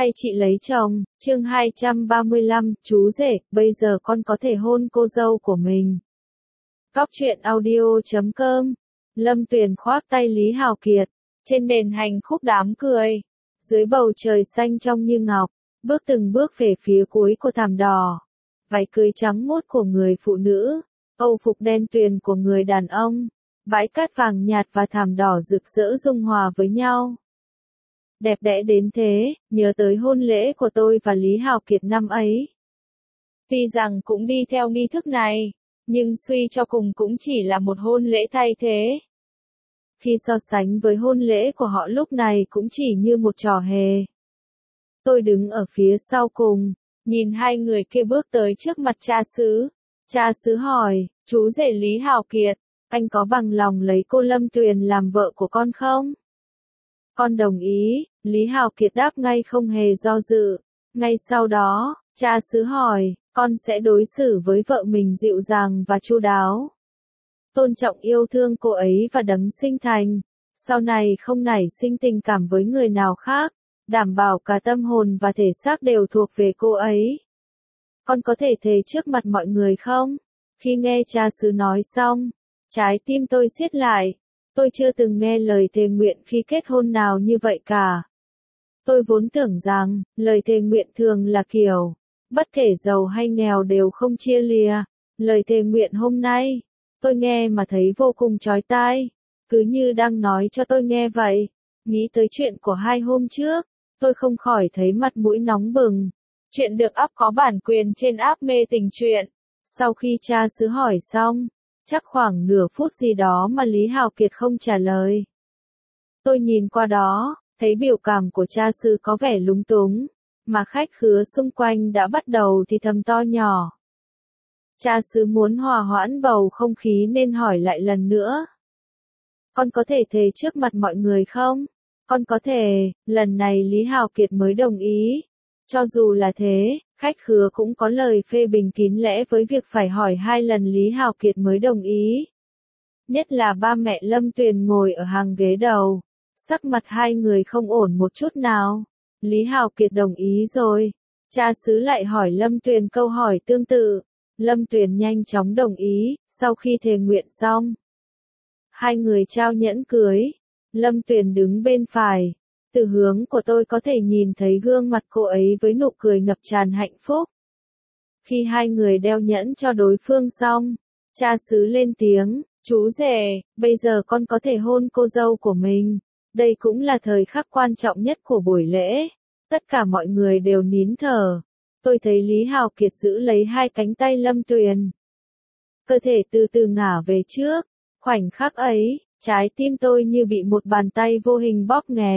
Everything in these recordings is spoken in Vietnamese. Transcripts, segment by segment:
hay chị lấy chồng, chương 235, chú rể, bây giờ con có thể hôn cô dâu của mình. Góc truyện audio.com. Lâm Tuyền khoác tay Lý Hào Kiệt, trên nền hành khúc đám cười, dưới bầu trời xanh trong như ngọc, bước từng bước về phía cuối của thảm đỏ. Váy cưới trắng muốt của người phụ nữ, âu phục đen tuyền của người đàn ông, bãi cát vàng nhạt và thảm đỏ rực rỡ dung hòa với nhau. Đẹp đẽ đến thế, nhớ tới hôn lễ của tôi và Lý Hào Kiệt năm ấy. Tuy rằng cũng đi theo nghi thức này, nhưng suy cho cùng cũng chỉ là một hôn lễ thay thế. Khi so sánh với hôn lễ của họ lúc này cũng chỉ như một trò hề. Tôi đứng ở phía sau cùng, nhìn hai người kia bước tới trước mặt cha xứ. Cha xứ hỏi, chú rể Lý Hào Kiệt, anh có bằng lòng lấy cô Lâm Tuyền làm vợ của con không? Con đồng ý, Lý Hào Kiệt đáp ngay không hề do dự. Ngay sau đó, cha xứ hỏi, con sẽ đối xử với vợ mình dịu dàng và chu đáo, tôn trọng yêu thương cô ấy và đấng sinh thành, sau này không nảy sinh tình cảm với người nào khác, đảm bảo cả tâm hồn và thể xác đều thuộc về cô ấy. Con có thể thề trước mặt mọi người không? Khi nghe cha xứ nói xong, trái tim tôi siết lại. Tôi chưa từng nghe lời thề nguyện khi kết hôn nào như vậy cả. Tôi vốn tưởng rằng, lời thề nguyện thường là kiểu, bất kể giàu hay nghèo đều không chia lìa. Lời thề nguyện hôm nay, tôi nghe mà thấy vô cùng chói tai, cứ như đang nói cho tôi nghe vậy. Nghĩ tới chuyện của 2 hôm trước, tôi không khỏi thấy mặt mũi nóng bừng. Chuyện được up có bản quyền trên app Mê Tình Truyện. Sau khi cha xứ hỏi xong, chắc khoảng nửa phút gì đó mà Lý Hào Kiệt không trả lời. Tôi nhìn qua đó, thấy biểu cảm của cha xứ có vẻ lúng túng, mà khách khứa xung quanh đã bắt đầu thì thầm to nhỏ. Cha xứ muốn hòa hoãn bầu không khí nên hỏi lại lần nữa. Con có thể thề trước mặt mọi người không? Con có thể, lần này Lý Hào Kiệt mới đồng ý. Cho dù là thế, khách khứa cũng có lời phê bình kín lẽ với việc phải hỏi 2 lần Lý Hào Kiệt mới đồng ý. Nhất là ba mẹ Lâm Tuyền ngồi ở hàng ghế đầu, sắc mặt hai người không ổn một chút nào. Lý Hào Kiệt đồng ý rồi. Cha xứ lại hỏi Lâm Tuyền câu hỏi tương tự. Lâm Tuyền nhanh chóng đồng ý, sau khi thề nguyện xong. Hai người trao nhẫn cưới. Lâm Tuyền đứng bên phải. Từ hướng của tôi có thể nhìn thấy gương mặt cô ấy với nụ cười ngập tràn hạnh phúc. Khi hai người đeo nhẫn cho đối phương xong, cha xứ lên tiếng, chú rể, bây giờ con có thể hôn cô dâu của mình. Đây cũng là thời khắc quan trọng nhất của buổi lễ. Tất cả mọi người đều nín thở. Tôi thấy Lý Hào Kiệt giữ lấy 2 cánh tay Lâm Tuyền. Cơ thể từ từ ngả về trước. Khoảnh khắc ấy, trái tim tôi như bị một bàn tay vô hình bóp nghẹt.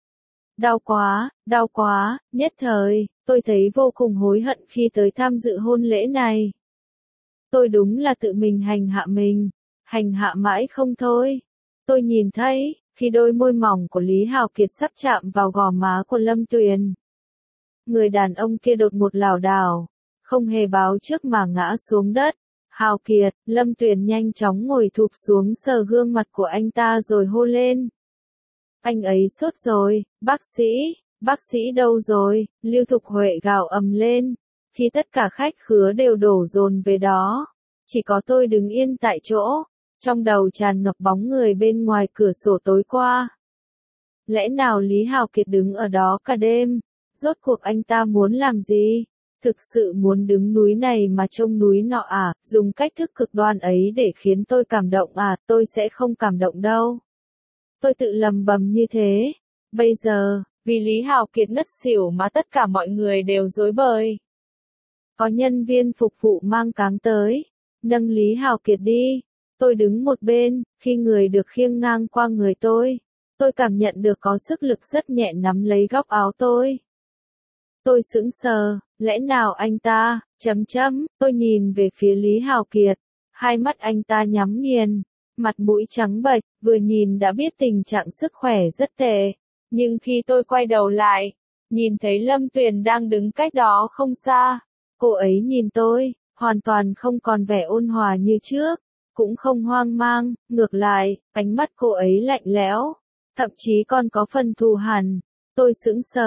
Đau quá, nhất thời, tôi thấy vô cùng hối hận khi tới tham dự hôn lễ này. Tôi đúng là tự mình hành hạ mãi không thôi. Tôi nhìn thấy, khi đôi môi mỏng của Lý Hào Kiệt sắp chạm vào gò má của Lâm Tuyền. Người đàn ông kia đột ngột lảo đảo, không hề báo trước mà ngã xuống đất. Hào Kiệt, Lâm Tuyền nhanh chóng ngồi thụp xuống sờ gương mặt của anh ta rồi hô lên. Anh ấy sốt rồi, bác sĩ đâu rồi? Lưu Thục Huệ gào ầm lên, khi tất cả khách khứa đều đổ dồn về đó. Chỉ có tôi đứng yên tại chỗ, trong đầu tràn ngập bóng người bên ngoài cửa sổ tối qua. Lẽ nào Lý Hào Kiệt đứng ở đó cả đêm? Rốt cuộc anh ta muốn làm gì? Thực sự muốn đứng núi này mà trông núi nọ à? Dùng cách thức cực đoan ấy để khiến tôi cảm động à? Tôi sẽ không cảm động đâu. Tôi tự lầm bầm như thế. Bây giờ, vì Lý Hào Kiệt ngất xỉu mà tất cả mọi người đều rối bời. Có nhân viên phục vụ mang cáng tới, nâng Lý Hào Kiệt đi. Tôi đứng một bên, khi người được khiêng ngang qua người tôi cảm nhận được có sức lực rất nhẹ nắm lấy góc áo tôi. Tôi sững sờ, lẽ nào anh ta, tôi nhìn về phía Lý Hào Kiệt, hai mắt anh ta nhắm nghiền, mặt mũi trắng bệch, vừa nhìn đã biết tình trạng sức khỏe rất tệ. Nhưng khi tôi quay đầu lại, nhìn thấy Lâm Tuyền đang đứng cách đó không xa. Cô ấy nhìn tôi, hoàn toàn không còn vẻ ôn hòa như trước, cũng không hoang mang, ngược lại, ánh mắt cô ấy lạnh lẽo, thậm chí còn có phần thù hằn. Tôi sững sờ,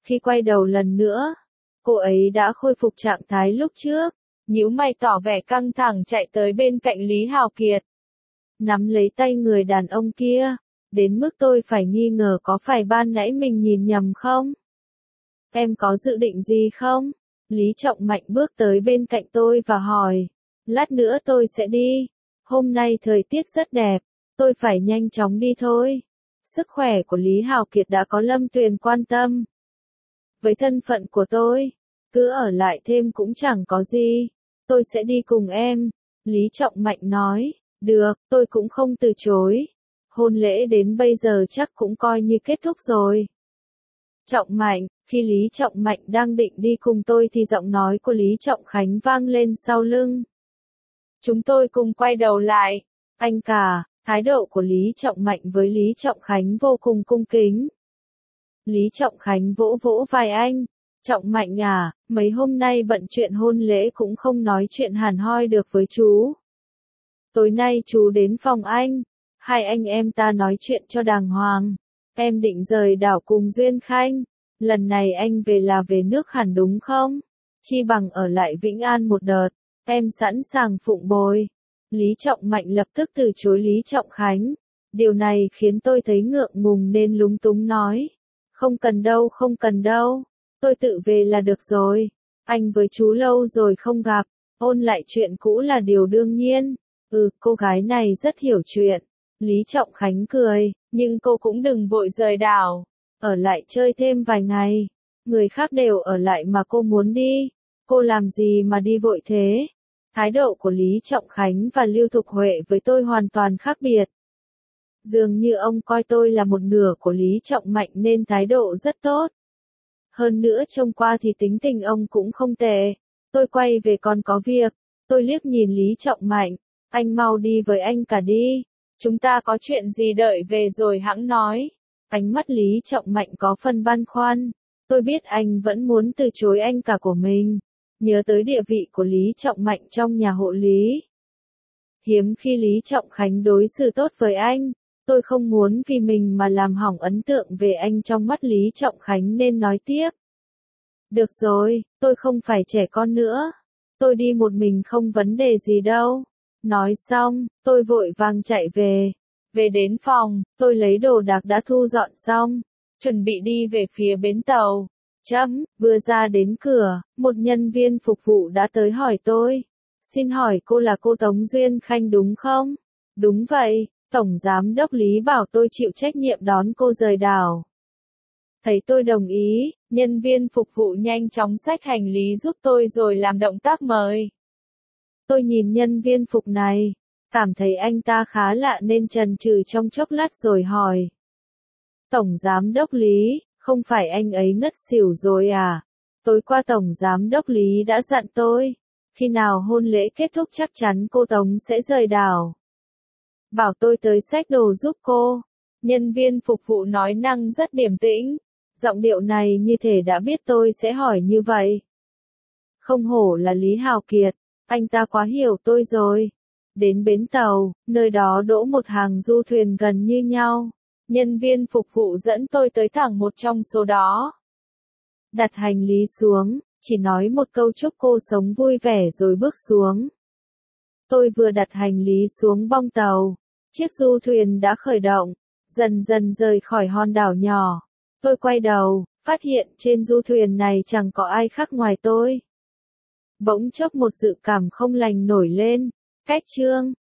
Khi quay đầu lần nữa, cô ấy đã khôi phục trạng thái lúc trước, nhíu mày tỏ vẻ căng thẳng chạy tới bên cạnh Lý Hào Kiệt. Nắm lấy tay người đàn ông kia, đến mức tôi phải nghi ngờ có phải ban nãy mình nhìn nhầm không? Em có dự định gì không? Lý Trọng Mạnh bước tới bên cạnh tôi và hỏi. Lát nữa tôi sẽ đi. Hôm nay thời tiết rất đẹp, tôi phải nhanh chóng đi thôi. Sức khỏe của Lý Hào Kiệt đã có Lâm Tuyền quan tâm. Với thân phận của tôi, cứ ở lại thêm cũng chẳng có gì. Tôi sẽ đi cùng em. Lý Trọng Mạnh nói. Được, tôi cũng không từ chối. Hôn lễ đến bây giờ chắc cũng coi như kết thúc rồi. Trọng Mạnh, khi Lý Trọng Mạnh đang định đi cùng tôi thì giọng nói của Lý Trọng Khánh vang lên sau lưng. Chúng tôi cùng quay đầu lại. Anh cả, thái độ của Lý Trọng Mạnh với Lý Trọng Khánh vô cùng cung kính. Lý Trọng Khánh vỗ vỗ vai anh. Trọng Mạnh à, mấy hôm nay bận chuyện hôn lễ cũng không nói chuyện hàn hoi được với chú. Tối nay chú đến phòng anh. Hai anh em ta nói chuyện cho đàng hoàng. Em định rời đảo cùng Duyên Khanh. Lần này anh về là về nước hẳn đúng không? Chi bằng ở lại Vĩnh An một đợt. Em sẵn sàng phụng bồi. Lý Trọng Mạnh lập tức từ chối Lý Trọng Khánh. Điều này khiến tôi thấy ngượng ngùng nên lúng túng nói. Không cần đâu, không cần đâu. Tôi tự về là được rồi. Anh với chú lâu rồi không gặp. Ôn lại chuyện cũ là điều đương nhiên. Cô gái này rất hiểu chuyện. Lý Trọng Khánh cười, nhưng cô cũng đừng vội rời đảo. Ở lại chơi thêm vài ngày. Người khác đều ở lại mà cô muốn đi. Cô làm gì mà đi vội thế? Thái độ của Lý Trọng Khánh và Lưu Thục Huệ với tôi hoàn toàn khác biệt. Dường như ông coi tôi là một nửa của Lý Trọng Mạnh nên thái độ rất tốt. Hơn nữa trông qua thì tính tình ông cũng không tệ. Tôi quay về còn có việc. Tôi liếc nhìn Lý Trọng Mạnh. Anh mau đi với anh cả đi. Chúng ta có chuyện gì đợi về rồi hẵng nói. Ánh mắt Lý Trọng Mạnh có phần băn khoăn. Tôi biết anh vẫn muốn từ chối anh cả của mình. Nhớ tới địa vị của Lý Trọng Mạnh trong nhà hộ Lý. Hiếm khi Lý Trọng Khánh đối xử tốt với anh. Tôi không muốn vì mình mà làm hỏng ấn tượng về anh trong mắt Lý Trọng Khánh nên nói tiếp. Được rồi, tôi không phải trẻ con nữa. Tôi đi một mình không vấn đề gì đâu. Nói xong, tôi vội vàng chạy về. Về đến phòng, tôi lấy đồ đạc đã thu dọn xong. Chuẩn bị đi về phía bến tàu. Vừa ra đến cửa, một nhân viên phục vụ đã tới hỏi tôi. Xin hỏi cô là cô Tống Duyên Khanh đúng không? Đúng vậy, Tổng Giám đốc Lý bảo tôi chịu trách nhiệm đón cô rời đảo. Thấy tôi đồng ý, nhân viên phục vụ nhanh chóng xách hành lý giúp tôi rồi làm động tác mời. Tôi nhìn nhân viên phục này, cảm thấy anh ta khá lạ nên chần chừ trong chốc lát rồi hỏi. Tổng Giám đốc Lý, không phải anh ấy ngất xỉu rồi à? Tối qua Tổng Giám đốc Lý đã dặn tôi, khi nào hôn lễ kết thúc chắc chắn cô Tống sẽ rời đảo. Bảo tôi tới xách đồ giúp cô. Nhân viên phục vụ nói năng rất điềm tĩnh. Giọng điệu này như thể đã biết tôi sẽ hỏi như vậy. Không hổ là Lý Hào Kiệt, anh ta quá hiểu tôi rồi. Đến bến tàu, nơi đó đỗ một hàng du thuyền gần như nhau. Nhân viên phục vụ dẫn tôi tới thẳng một trong số đó. Đặt hành lý xuống, chỉ nói một câu chúc cô sống vui vẻ rồi bước xuống. Tôi vừa đặt hành lý xuống bong tàu, chiếc du thuyền đã khởi động, dần dần rời khỏi hòn đảo nhỏ. Tôi quay đầu, phát hiện trên du thuyền này chẳng có ai khác ngoài tôi. Bỗng chốc một dự cảm không lành nổi lên. Cách chương